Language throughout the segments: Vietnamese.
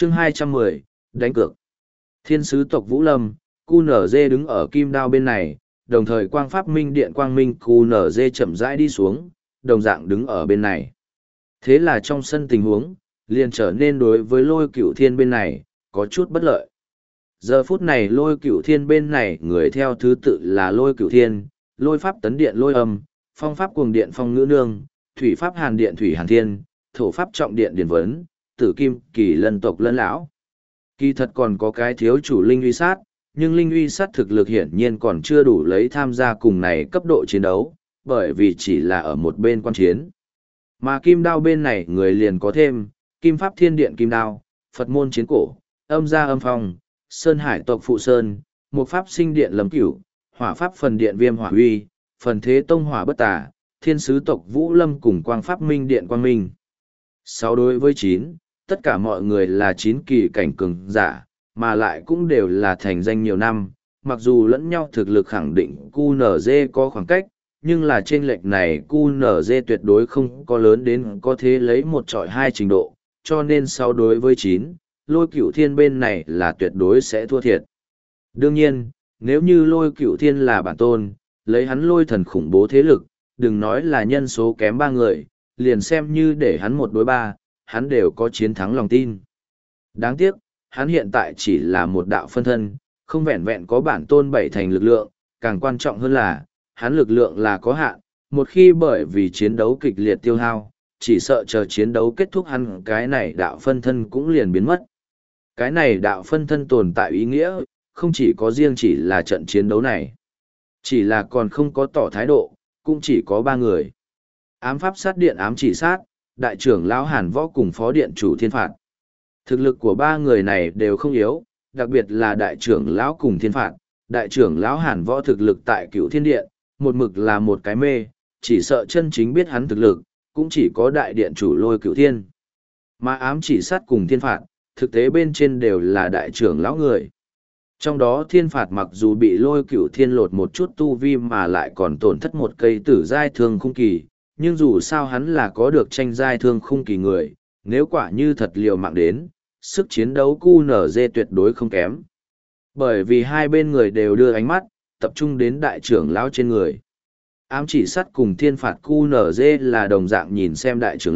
Chương 210, đánh cược. Thiên sứ tộc Vũ Lâm, QNZ đứng ở kim đao bên này, đồng thời quang pháp minh điện quang minh QNZ chậm rãi đi xuống, đồng dạng đứng ở bên này. Thế là trong sân tình huống, liền trở nên đối với lôi cửu thiên bên này, có chút bất lợi. Giờ phút này lôi cửu thiên bên này người theo thứ tự là lôi cửu thiên, lôi pháp tấn điện lôi âm, phong pháp cuồng điện phong ngữ nương, thủy pháp hàn điện thủy hàn thiên, thổ pháp trọng điện điển vấn, tử kim kỳ lân tộc lân lão. Kỳ thật còn có cái thiếu chủ linh uy sát, nhưng linh uy sát thực lực hiển nhiên còn chưa đủ lấy tham gia cùng này cấp độ chiến đấu, bởi vì chỉ là ở một bên quan chiến. Mà kim đao bên này người liền có thêm, kim pháp thiên điện kim đao, Phật môn chiến cổ, âm gia âm phong, sơn hải tộc phụ sơn, một pháp sinh điện lâm cửu, hỏa pháp phần điện viêm hỏa huy, phần thế tông hỏa bất tả, thiên sứ tộc vũ lâm cùng quang pháp minh điện quang minh. 6 đối với 9, tất cả mọi người là 9 kỳ cảnh cường giả, mà lại cũng đều là thành danh nhiều năm, mặc dù lẫn nhau thực lực khẳng định QNZ có khoảng cách, nhưng là trên lệch này QNZ tuyệt đối không có lớn đến có thể lấy một trọi hai trình độ, cho nên 6 đối với 9, lôi cửu thiên bên này là tuyệt đối sẽ thua thiệt. Đương nhiên, nếu như lôi cửu thiên là bản tôn, lấy hắn lôi thần khủng bố thế lực, đừng nói là nhân số kém 3 người, liền xem như để hắn 1 đối 3, hắn đều có chiến thắng lòng tin. Đáng tiếc, hắn hiện tại chỉ là một đạo phân thân, không vẹn vẹn có bản tôn 7 thành lực lượng, càng quan trọng hơn là, hắn lực lượng là có hạn, một khi bởi vì chiến đấu kịch liệt tiêu hao, chỉ sợ chờ chiến đấu kết thúc hắn cái này đạo phân thân cũng liền biến mất. Cái này đạo phân thân tồn tại ý nghĩa, không chỉ có riêng chỉ là trận chiến đấu này. Chỉ là còn không có tỏ thái độ, cũng chỉ có 3 người. Ám pháp sát điện ám chỉ sát, đại trưởng lão Hàn Võ cùng phó điện chủ Thiên Phạt. Thực lực của 3 người này đều không yếu, đặc biệt là đại trưởng lão cùng Thiên Phạt. Đại trưởng lão Hàn Võ thực lực tại Cửu Thiên Điện, một mực là một cái mê, chỉ sợ chân chính biết hắn thực lực, cũng chỉ có đại điện chủ Lôi Cửu Thiên. Mà ám chỉ sát cùng Thiên Phạt, thực tế bên trên đều là đại trưởng lão người. Trong đó Thiên Phạt mặc dù bị Lôi Cửu Thiên lột một chút tu vi mà lại còn tổn thất một cây tử giai thương khung kỳ, nhưng dù sao hắn là có được tranh giai thương khung kỳ người, nếu quả như thật liều mạng đến, sức chiến đấu QNZ tuyệt đối không kém. Bởi vì hai bên người đều đưa ánh mắt, tập trung đến đại trưởng lão trên người. Ám chỉ sắt cùng Thiên Phạt QNZ là đồng dạng nhìn xem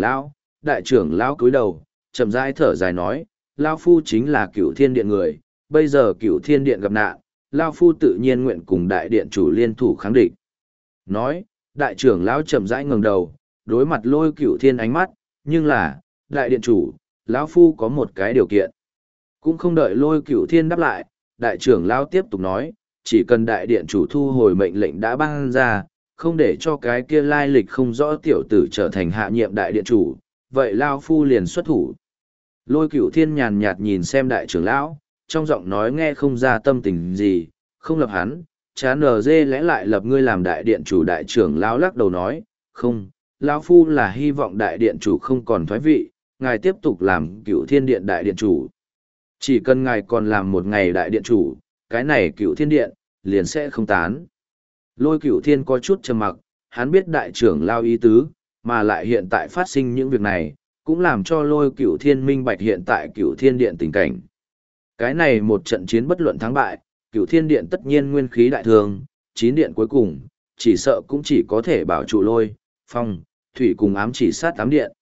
đại trưởng lão cúi đầu, chậm rãi thở dài nói, Lao Phu chính là Cửu Thiên Điện người, bây giờ Cửu Thiên Điện gặp nạn, Lao Phu tự nhiên nguyện cùng đại điện chủ liên thủ kháng địch. Nói, đại trưởng lão chậm rãi ngẩng đầu, đối mặt Lôi Cửu Thiên ánh mắt, nhưng là, đại điện chủ, lão phu có một cái điều kiện. Cũng không đợi Lôi Cửu Thiên đáp lại, đại trưởng lão tiếp tục nói, chỉ cần đại điện chủ thu hồi mệnh lệnh đã ban ra, không để cho cái kia lai lịch không rõ tiểu tử trở thành hạ nhiệm đại điện chủ, vậy lão phu liền xuất thủ. Lôi Cửu Thiên nhàn nhạt nhìn xem đại trưởng lão, trong giọng nói nghe không ra tâm tình gì, không lập hắn, chán dê lẽ lại lập ngươi làm đại điện chủ. Đại trưởng lão lắc đầu nói, không, lão phu là hy vọng đại điện chủ không còn thoái vị, ngài tiếp tục làm Cửu Thiên Điện đại điện chủ. Chỉ cần ngài còn làm một ngày đại điện chủ, cái này Cửu Thiên Điện liền sẽ không tán. Lôi Cửu Thiên có chút trầm mặc, hắn biết đại trưởng lão ý tứ, mà lại hiện tại phát sinh những việc này, cũng làm cho Lôi Cửu Thiên minh bạch hiện tại Cửu Thiên Điện tình cảnh. Cái này một trận chiến bất luận thắng bại, Cửu Thiên Điện tất nhiên nguyên khí đại thương, 9 điện cuối cùng, chỉ sợ cũng chỉ có thể bảo trụ Lôi, Phong, Thủy cùng ám chỉ sát 8 điện.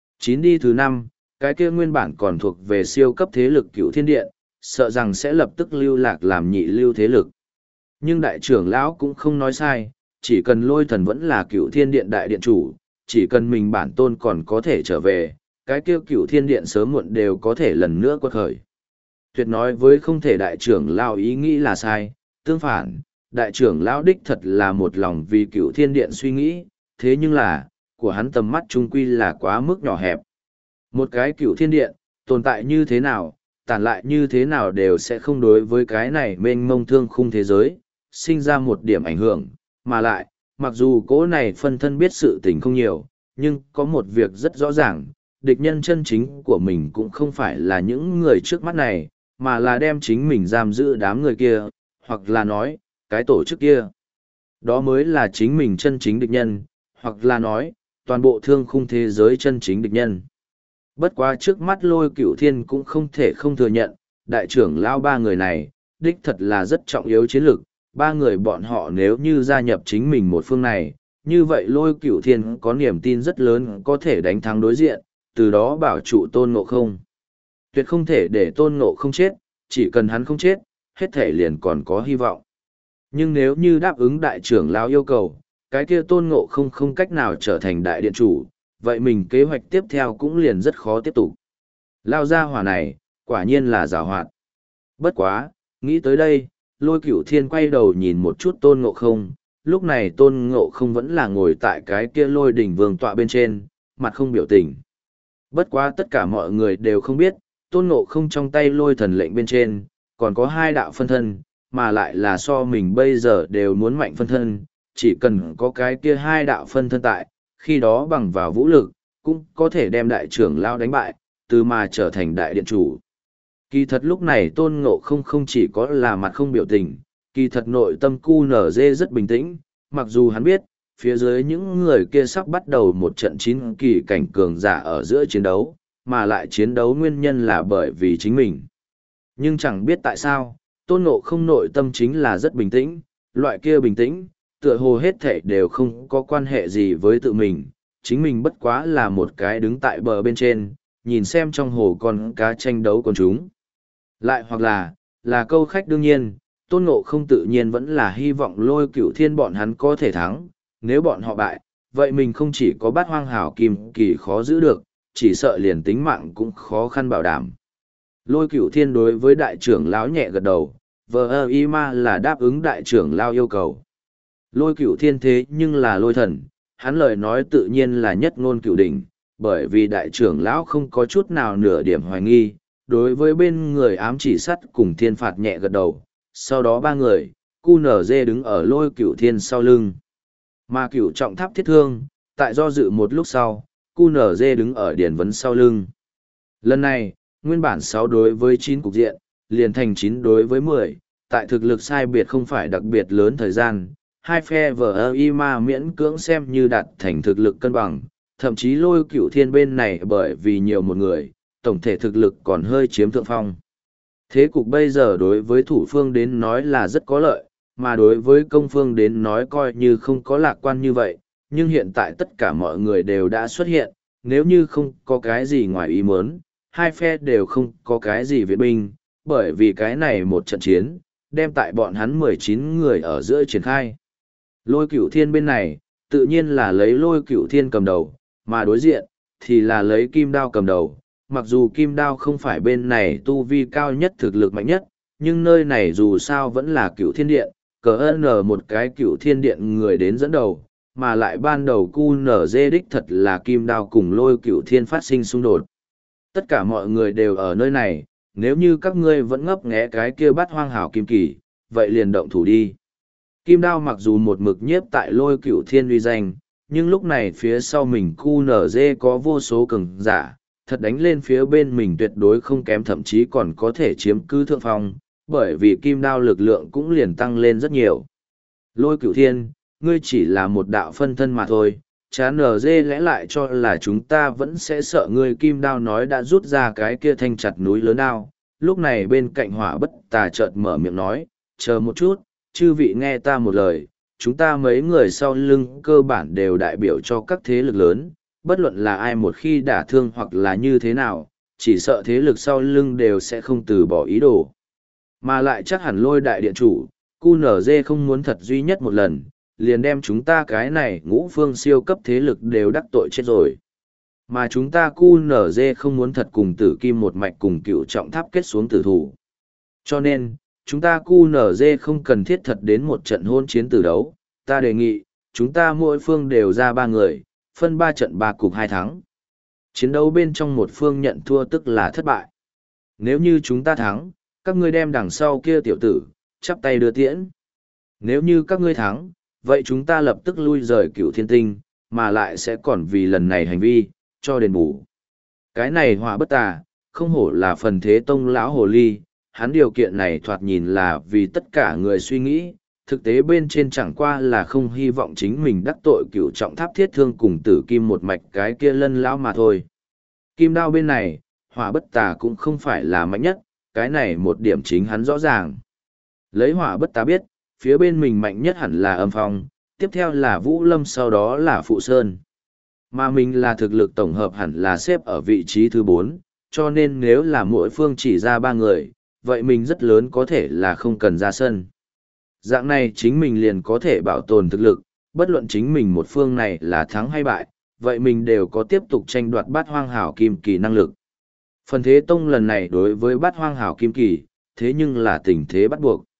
9 đi thứ 5, cái kia nguyên bản còn thuộc về siêu cấp thế lực Cửu Thiên Điện, sợ rằng sẽ lập tức lưu lạc làm nhị lưu thế lực. Nhưng đại trưởng lão cũng không nói sai, chỉ cần Lôi Thần vẫn là Cửu Thiên Điện đại điện chủ, chỉ cần mình bản tôn còn có thể trở về, cái kia Cửu Thiên Điện sớm muộn đều có thể lần nữa quật khởi. Tuyệt nói với không thể đại trưởng lão ý nghĩ là sai, tương phản, đại trưởng lão đích thật là một lòng vì Cửu Thiên Điện suy nghĩ, thế nhưng là, của hắn tầm mắt trung quy là quá mức nhỏ hẹp. Một cái Cửu Thiên Điện, tồn tại như thế nào, tản lại như thế nào đều sẽ không đối với cái này mênh mông thương khung thế giới, sinh ra một điểm ảnh hưởng, mà lại, mặc dù cố này phân thân biết sự tình không nhiều, nhưng có một việc rất rõ ràng, địch nhân chân chính của mình cũng không phải là những người trước mắt này, mà là đem chính mình giam giữ đám người kia, hoặc là nói, cái tổ chức kia. Đó mới là chính mình chân chính địch nhân, hoặc là nói, toàn bộ thương khung thế giới chân chính địch nhân. Bất quá trước mắt Lôi Cửu Thiên cũng không thể không thừa nhận, đại trưởng lão ba người này, đích thật là rất trọng yếu chiến lược, ba người bọn họ nếu như gia nhập chính mình một phương này, như vậy Lôi Cửu Thiên có niềm tin rất lớn có thể đánh thắng đối diện, từ đó bảo trụ Tôn Ngộ Không. Tuyệt không thể để Tôn Ngộ Không chết, chỉ cần hắn không chết, hết thể liền còn có hy vọng. Nhưng nếu như đáp ứng đại trưởng lão yêu cầu, cái kia Tôn Ngộ Không không cách nào trở thành đại điện chủ, vậy mình kế hoạch tiếp theo cũng liền rất khó tiếp tục. Lao ra hỏa này, quả nhiên là giàu hoạt. Bất quá, nghĩ tới đây, Lôi Cửu Thiên quay đầu nhìn một chút Tôn Ngộ Không, lúc này Tôn Ngộ Không vẫn là ngồi tại cái kia Lôi đỉnh vương tọa bên trên, mặt không biểu tình. Bất quá tất cả mọi người đều không biết, Tôn Ngộ Không trong tay lôi thần lệnh bên trên, còn có hai đạo phân thân, mà lại là so mình bây giờ đều muốn mạnh phân thân, chỉ cần có cái kia hai đạo phân thân tại, khi đó bằng vào vũ lực, cũng có thể đem đại trưởng lao đánh bại, từ mà trở thành đại điện chủ. Kỳ thật lúc này Tôn Ngộ Không không chỉ có là mặt không biểu tình, kỳ thật nội tâm QNZ rất bình tĩnh, mặc dù hắn biết, phía dưới những người kia sắp bắt đầu một trận chín kỳ cảnh cường giả ở giữa chiến đấu, mà lại chiến đấu nguyên nhân là bởi vì chính mình. Nhưng chẳng biết tại sao, Tôn Ngộ Không nội tâm chính là rất bình tĩnh, loại kia bình tĩnh, tựa hồ hết thảy đều không có quan hệ gì với tự mình, chính mình bất quá là một cái đứng tại bờ bên trên, nhìn xem trong hồ con cá tranh đấu con chúng. Lại hoặc là câu khách đương nhiên, Tôn Ngộ Không tự nhiên vẫn là hy vọng Lôi Cửu Thiên bọn hắn có thể thắng, nếu bọn họ bại, vậy mình không chỉ có bát hoang hảo kim kỳ khó giữ được, chỉ sợ liền tính mạng cũng khó khăn bảo đảm. Lôi Cửu Thiên đối với đại trưởng lão nhẹ gật đầu, vờ y ma là đáp ứng đại trưởng lão yêu cầu. Lôi Cửu Thiên thế nhưng là lôi thần, hắn lời nói tự nhiên là nhất ngôn cửu đỉnh, bởi vì đại trưởng lão không có chút nào nửa điểm hoài nghi, đối với bên người ám chỉ sắt cùng thiên phạt nhẹ gật đầu, sau đó ba người, QNZ đứng ở Lôi Cửu Thiên sau lưng. Mà Cửu Trọng Tháp Thiết Thương, tại do dự một lúc sau, QNZ đứng ở Điển Vấn sau lưng. Lần này, nguyên bản 6 đối với 9 cục diện, liền thành 9 đối với 10, tại thực lực sai biệt không phải đặc biệt lớn thời gian, hai phe VIMA miễn cưỡng xem như đạt thành thực lực cân bằng, thậm chí Lôi Cửu Thiên bên này bởi vì nhiều một người, tổng thể thực lực còn hơi chiếm thượng phong. Thế cục bây giờ đối với thủ phương đến nói là rất có lợi, mà đối với công phương đến nói coi như không có lạc quan như vậy, nhưng hiện tại tất cả mọi người đều đã xuất hiện, nếu như không có cái gì ngoài ý muốn, hai phe đều không có cái gì viện binh, bởi vì cái này một trận chiến, đem tại bọn hắn 19 người ở giữa triển khai. Lôi Cửu Thiên bên này, tự nhiên là lấy Lôi Cửu Thiên cầm đầu, mà đối diện, thì là lấy Kim Đao cầm đầu. Mặc dù Kim Đao không phải bên này tu vi cao nhất thực lực mạnh nhất, nhưng nơi này dù sao vẫn là Cửu Thiên Điện, cờ n một cái Cửu Thiên Điện người đến dẫn đầu, mà lại ban đầu QNZ đích thật là Kim Đao cùng Lôi Cửu Thiên phát sinh xung đột. Tất cả mọi người đều ở nơi này, nếu như các ngươi vẫn ngấp nghé cái kia bắt hoang hảo kim kỳ, vậy liền động thủ đi. Kim Đao mặc dù một mực nhiếp tại Lôi Cửu Thiên uy danh, nhưng lúc này phía sau mình QNZ có vô số cường giả, thật đánh lên phía bên mình tuyệt đối không kém, thậm chí còn có thể chiếm cứ thượng phong, bởi vì Kim Đao lực lượng cũng liền tăng lên rất nhiều. Lôi Cửu Thiên, ngươi chỉ là một đạo phân thân mà thôi, chán NG lẽ lại cho là chúng ta vẫn sẽ sợ ngươi. Kim Đao nói đã rút ra cái kia thanh chặt núi lớn đao, lúc này bên cạnh Hỏa Bất Tà chợt mở miệng nói, chờ một chút, chư vị nghe ta một lời, chúng ta mấy người sau lưng cơ bản đều đại biểu cho các thế lực lớn, bất luận là ai một khi đả thương hoặc là như thế nào, chỉ sợ thế lực sau lưng đều sẽ không từ bỏ ý đồ. Mà lại chắc hẳn Lôi đại điện chủ, QNZ không muốn thật duy nhất một lần, liền đem chúng ta cái này ngũ phương siêu cấp thế lực đều đắc tội chết rồi. Mà chúng ta QNZ không muốn thật cùng Tử Kim một mạch cùng Cửu Trọng Tháp kết xuống tử thủ. Cho nên, chúng ta QNZ không cần thiết thật đến một trận hôn chiến tử đấu, ta đề nghị, chúng ta mỗi phương đều ra 3 người, phân 3 trận 3 cục 2 thắng. Chiến đấu bên trong một phương nhận thua tức là thất bại. Nếu như chúng ta thắng, các ngươi đem đằng sau kia tiểu tử, chắp tay đưa tiễn. Nếu như các ngươi thắng, vậy chúng ta lập tức lui rời Cửu Thiên Tinh, mà lại sẽ còn vì lần này hành vi, cho đền bù. Cái này Hỏa Bất Tà, không hổ là Phần Thế Tông lão hồ ly, hắn điều kiện này thoạt nhìn là vì tất cả người suy nghĩ, thực tế bên trên chẳng qua là không hy vọng chính mình đắc tội Cửu Trọng Tháp Thiết Thương cùng Tử Kim một mạch cái kia lân lão mà thôi. Kim đao bên này, hỏa bất tà cũng không phải là mạnh nhất, cái này một điểm chính hắn rõ ràng. Lấy hỏa bất tà biết, phía bên mình mạnh nhất hẳn là âm phong, tiếp theo là Vũ Lâm, sau đó là Phụ Sơn. Mà mình là thực lực tổng hợp hẳn là xếp ở vị trí thứ 4, cho nên nếu là mỗi phương chỉ ra 3 người, vậy mình rất lớn có thể là không cần ra sân. Dạng này chính mình liền có thể bảo tồn thực lực, bất luận chính mình một phương này là thắng hay bại, vậy mình đều có tiếp tục tranh đoạt bát hoang hảo kim kỳ năng lực. Phần Thế Tông lần này đối với bát hoang hảo kim kỳ, thế nhưng là tình thế bắt buộc.